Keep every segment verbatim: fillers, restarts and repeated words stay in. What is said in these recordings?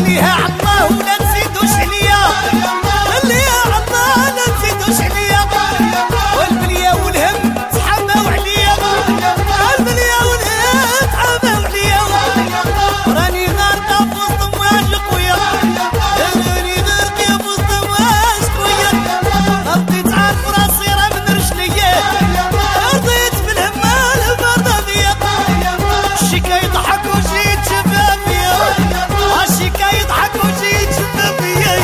خليها عالله ولا تزيدوش عليا، خليها عالله لا تزيدوش عليا، والبليه والهم تحماو عليا، البليه والهم تحماو عليا، راني غارقه في وسط امواج قويه، راني غارقه في وسط امواج قويه، رضيت عارف راسي راه من رجليا، رضيت بالهمه البرده فيا، شي كيضحك وشي يتشفى فيا، شي كيضحك وشي يتشفى فيا.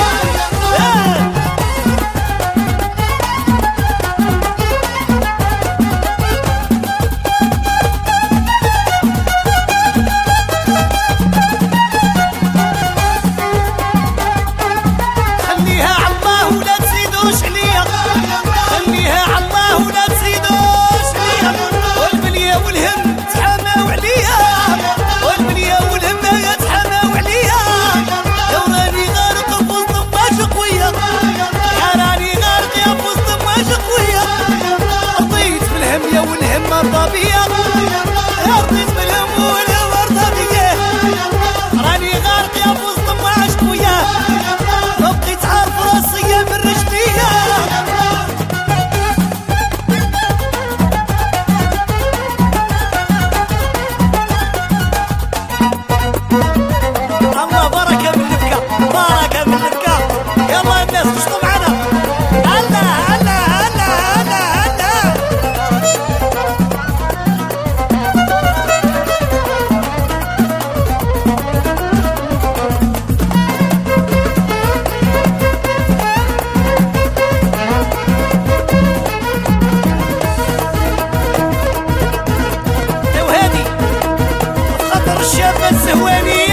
خليها عالله ولا تزيدوش عليا، خليها عالله ولا تزيدوش عليا، والبليه والهم تحماو عليا، والبليه والهم يتحماو عليا، يا راني غارق في وسط امواج قويه، يا راني غارق يا في وسط امواج قويه، رضيت بالهم يا والهم مرضى بيا، رضيت بالهم والهم مرضى بيا، راني غارق يا في وسط امواج قويه، بقيت عارف راسي من رجليا. الله بركه من البكا، بركه من البكا، يلا الناس تشطوا معنا، هلا هلا هلا هلا هلا. وهادي خاطر الشاب الزهواني